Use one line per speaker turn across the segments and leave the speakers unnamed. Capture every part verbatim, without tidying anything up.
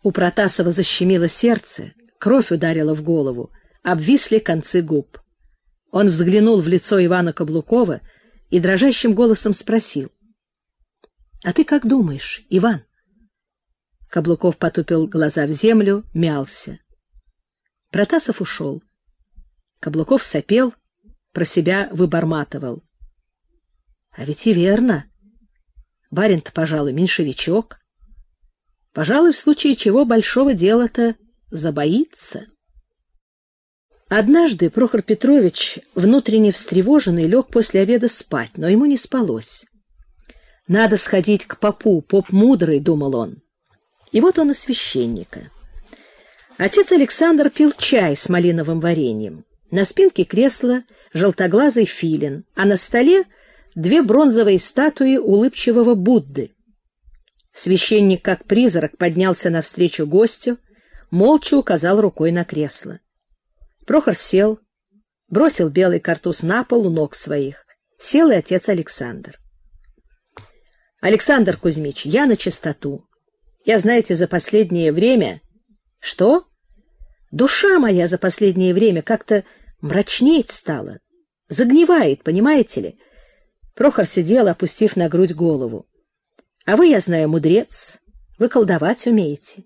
У Протасова защемило сердце, кровь ударила в голову, обвисли концы губ. Он взглянул в лицо Ивана Каблукова и дрожащим голосом спросил: — А ты как думаешь, Иван? Каблуков потупил глаза в землю, мялся. Протасов ушел. Каблуков сопел, про себя выборматывал: — А ведь и верно. Барин-то, пожалуй, меньшевичок. Пожалуй, в случае чего большого дела-то забоится. Однажды Прохор Петрович, внутренне встревоженный, лег после обеда спать, но ему не спалось. «Надо сходить к попу, поп мудрый», — думал он. И вот он у священника. Отец Александр пил чай с малиновым вареньем. На спинке кресла желтоглазый филин, а на столе две бронзовые статуи улыбчивого Будды. Священник, как призрак, поднялся навстречу гостю, молча указал рукой на кресло. Прохор сел, бросил белый картуз на пол у ног своих. Сел и отец Александр. — Александр Кузьмич, я на чистоту. Я, знаете, за последнее время... — Что? Душа моя за последнее время как-то мрачнеть стала. Загнивает, понимаете ли? Прохор сидел, опустив на грудь голову. — А вы, я знаю, мудрец. Вы колдовать умеете.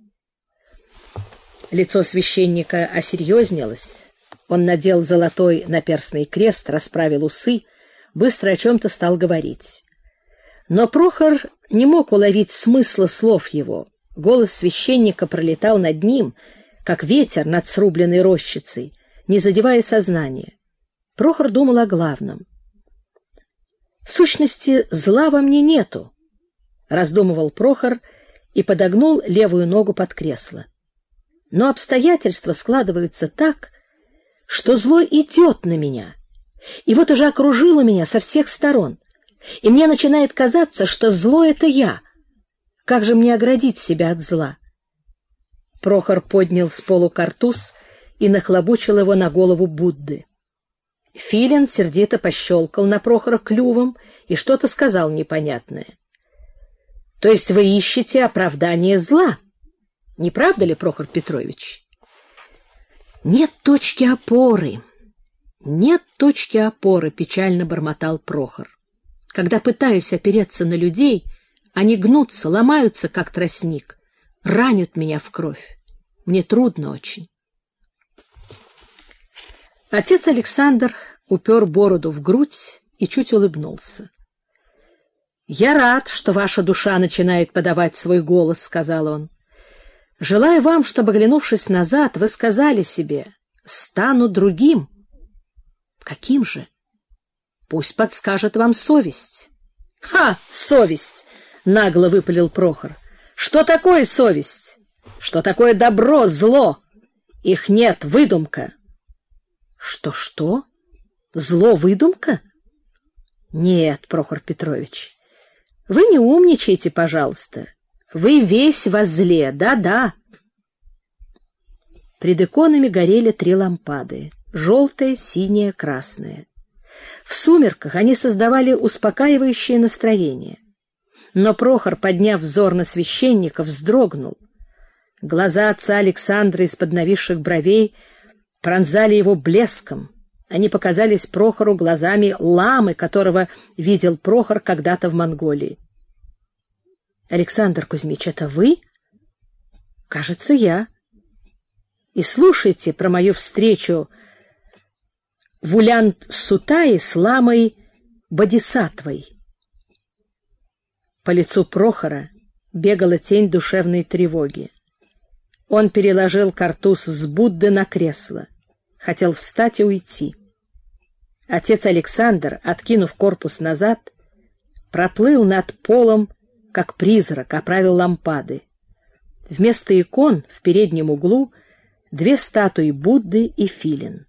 Лицо священника осерьезнилось. Он надел золотой наперстный крест, расправил усы, быстро о чем-то стал говорить. Но Прохор не мог уловить смысла слов его. Голос священника пролетал над ним, как ветер над срубленной рощицей, не задевая сознания. Прохор думал о главном. «В сущности, зла во мне нету», — раздумывал Прохор и подогнул левую ногу под кресло. «Но обстоятельства складываются так, что зло идет на меня, и вот уже окружило меня со всех сторон, и мне начинает казаться, что зло — это я. Как же мне оградить себя от зла?» Прохор поднял с полу картуз и нахлобучил его на голову Будды. Филин сердито пощелкал на Прохора клювом и что-то сказал непонятное. — То есть вы ищете оправдание зла? Не правда ли, Прохор Петрович? — Нет точки опоры. Нет точки опоры, — печально бормотал Прохор. Когда пытаюсь опереться на людей, они гнутся, ломаются, как тростник, ранят меня в кровь. Мне трудно очень. Отец Александр упер бороду в грудь и чуть улыбнулся. — Я рад, что ваша душа начинает подавать свой голос, — сказал он. — Желаю вам, чтобы, оглянувшись назад, вы сказали себе: «Стану другим». Каким же? Пусть подскажет вам совесть. — Ха, совесть! — нагло выпалил Прохор. — Что такое совесть? Что такое добро, зло? Их нет, выдумка. Что, что? Зло — выдумка? Нет, Прохор Петрович, вы не умничайте, пожалуйста. Вы весь во зле, да-да. Пред иконами горели три лампады — желтая, синяя, красная. В сумерках они создавали успокаивающее настроение. Но Прохор, подняв взор на священника, вздрогнул. Глаза отца Александра из-под нависших бровей пронзали его блеском. Они показались Прохору глазами ламы, которого видел Прохор когда-то в Монголии. — Александр Кузьмич, это вы? — Кажется, я. — И слушайте про мою встречу в Улян-Сутае с ламой Бодисаттвой. По лицу Прохора бегала тень душевной тревоги. Он переложил картуз с Будды на кресло, хотел встать и уйти. Отец Александр, откинув корпус назад, проплыл над полом, как призрак, оправил лампады. Вместо икон в переднем углу две статуи Будды и филин.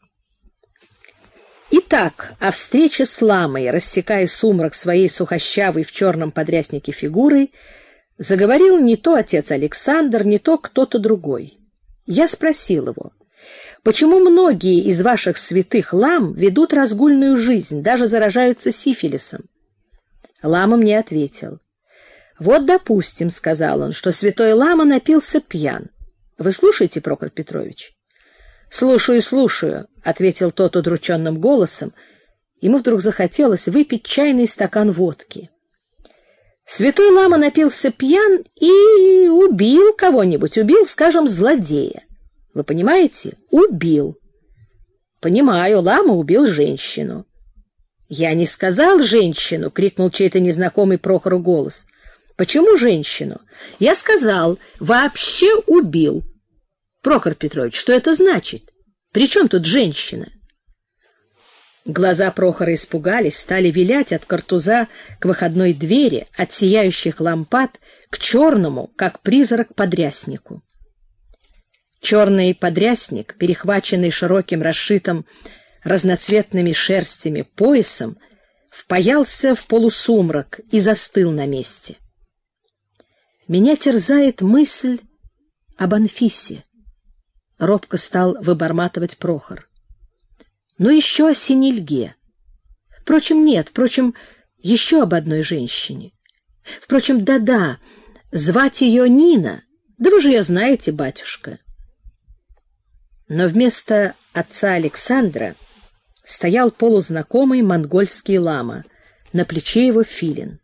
Итак, о встрече с ламой, рассекая сумрак своей сухощавой в черном подряснике фигурой, заговорил не то отец Александр, не то кто-то другой. Я спросил его: почему многие из ваших святых лам ведут разгульную жизнь, даже заражаются сифилисом? Лама мне ответил: вот, допустим, — сказал он, — что святой лама напился пьян. Вы слушаете, Прохор Петрович? Слушаю, слушаю, ответил тот удрученным голосом. Ему вдруг захотелось выпить чайный стакан водки. Святой лама напился пьян и убил кого-нибудь, убил, скажем, злодея. Вы понимаете? Убил. Понимаю, лама убил женщину. Я не сказал женщину, крикнул чей-то незнакомый Прохору голос. Почему женщину? Я сказал, вообще убил. Прохор Петрович, что это значит? При чем тут женщина? Глаза Прохора испугались, стали вилять от картуза к выходной двери, от сияющих лампад к черному, как призрак, подряснику. Черный подрясник, перехваченный широким расшитым разноцветными шерстями поясом, впаялся в полусумрак и застыл на месте. Меня терзает мысль об Анфисе, робко стал выборматывать Прохор. Ну еще о Синильге. Впрочем, нет, впрочем, еще об одной женщине. Впрочем, да-да, звать ее Нина. Да вы же ее знаете, батюшка. Но вместо отца Александра стоял полузнакомый монгольский лама, на плече его филин.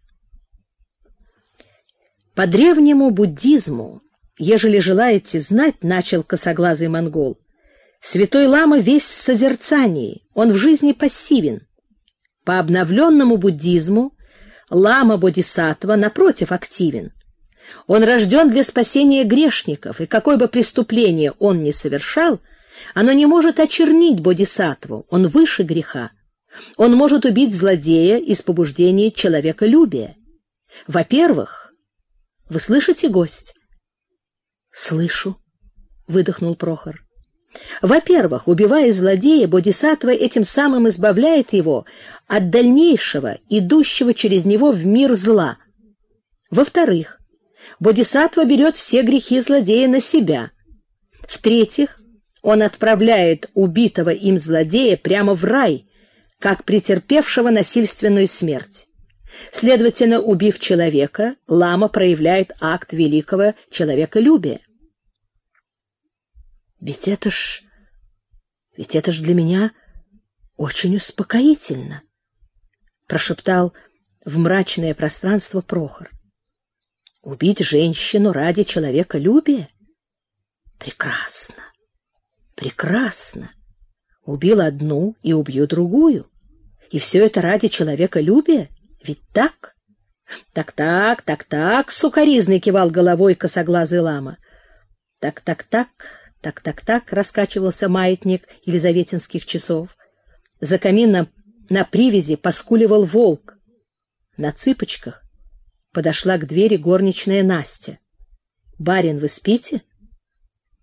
По древнему буддизму, ежели желаете знать, начал косоглазый монгол, святой лама весь в созерцании, он в жизни пассивен. По обновленному буддизму лама бодхисаттва, напротив, активен. Он рожден для спасения грешников, и какое бы преступление он ни совершал, оно не может очернить бодхисаттву, он выше греха. Он может убить злодея из побуждения человеколюбия. Во-первых, вы слышите, гость? Слышу, выдохнул Прохор. Во-первых, убивая злодея, бодхисаттва этим самым избавляет его от дальнейшего, идущего через него в мир зла. Во-вторых, бодхисаттва берет все грехи злодея на себя. В-третьих, он отправляет убитого им злодея прямо в рай, как претерпевшего насильственную смерть. Следовательно, убив человека, лама проявляет акт великого человеколюбия. Ведь это ж... ведь это ж для меня очень успокоительно, прошептал в мрачное пространство Прохор. Убить женщину ради человеколюбия? Прекрасно, прекрасно. Убил одну и убью другую. И все это ради человеколюбия? Ведь так? Так-так, так-так, сукоризный кивал головой косоглазый лама. Так-так-так... Так-так-так, раскачивался маятник елизаветинских часов. За камином на привязи поскуливал волк. На цыпочках подошла к двери горничная Настя. «Барин, вы спите?»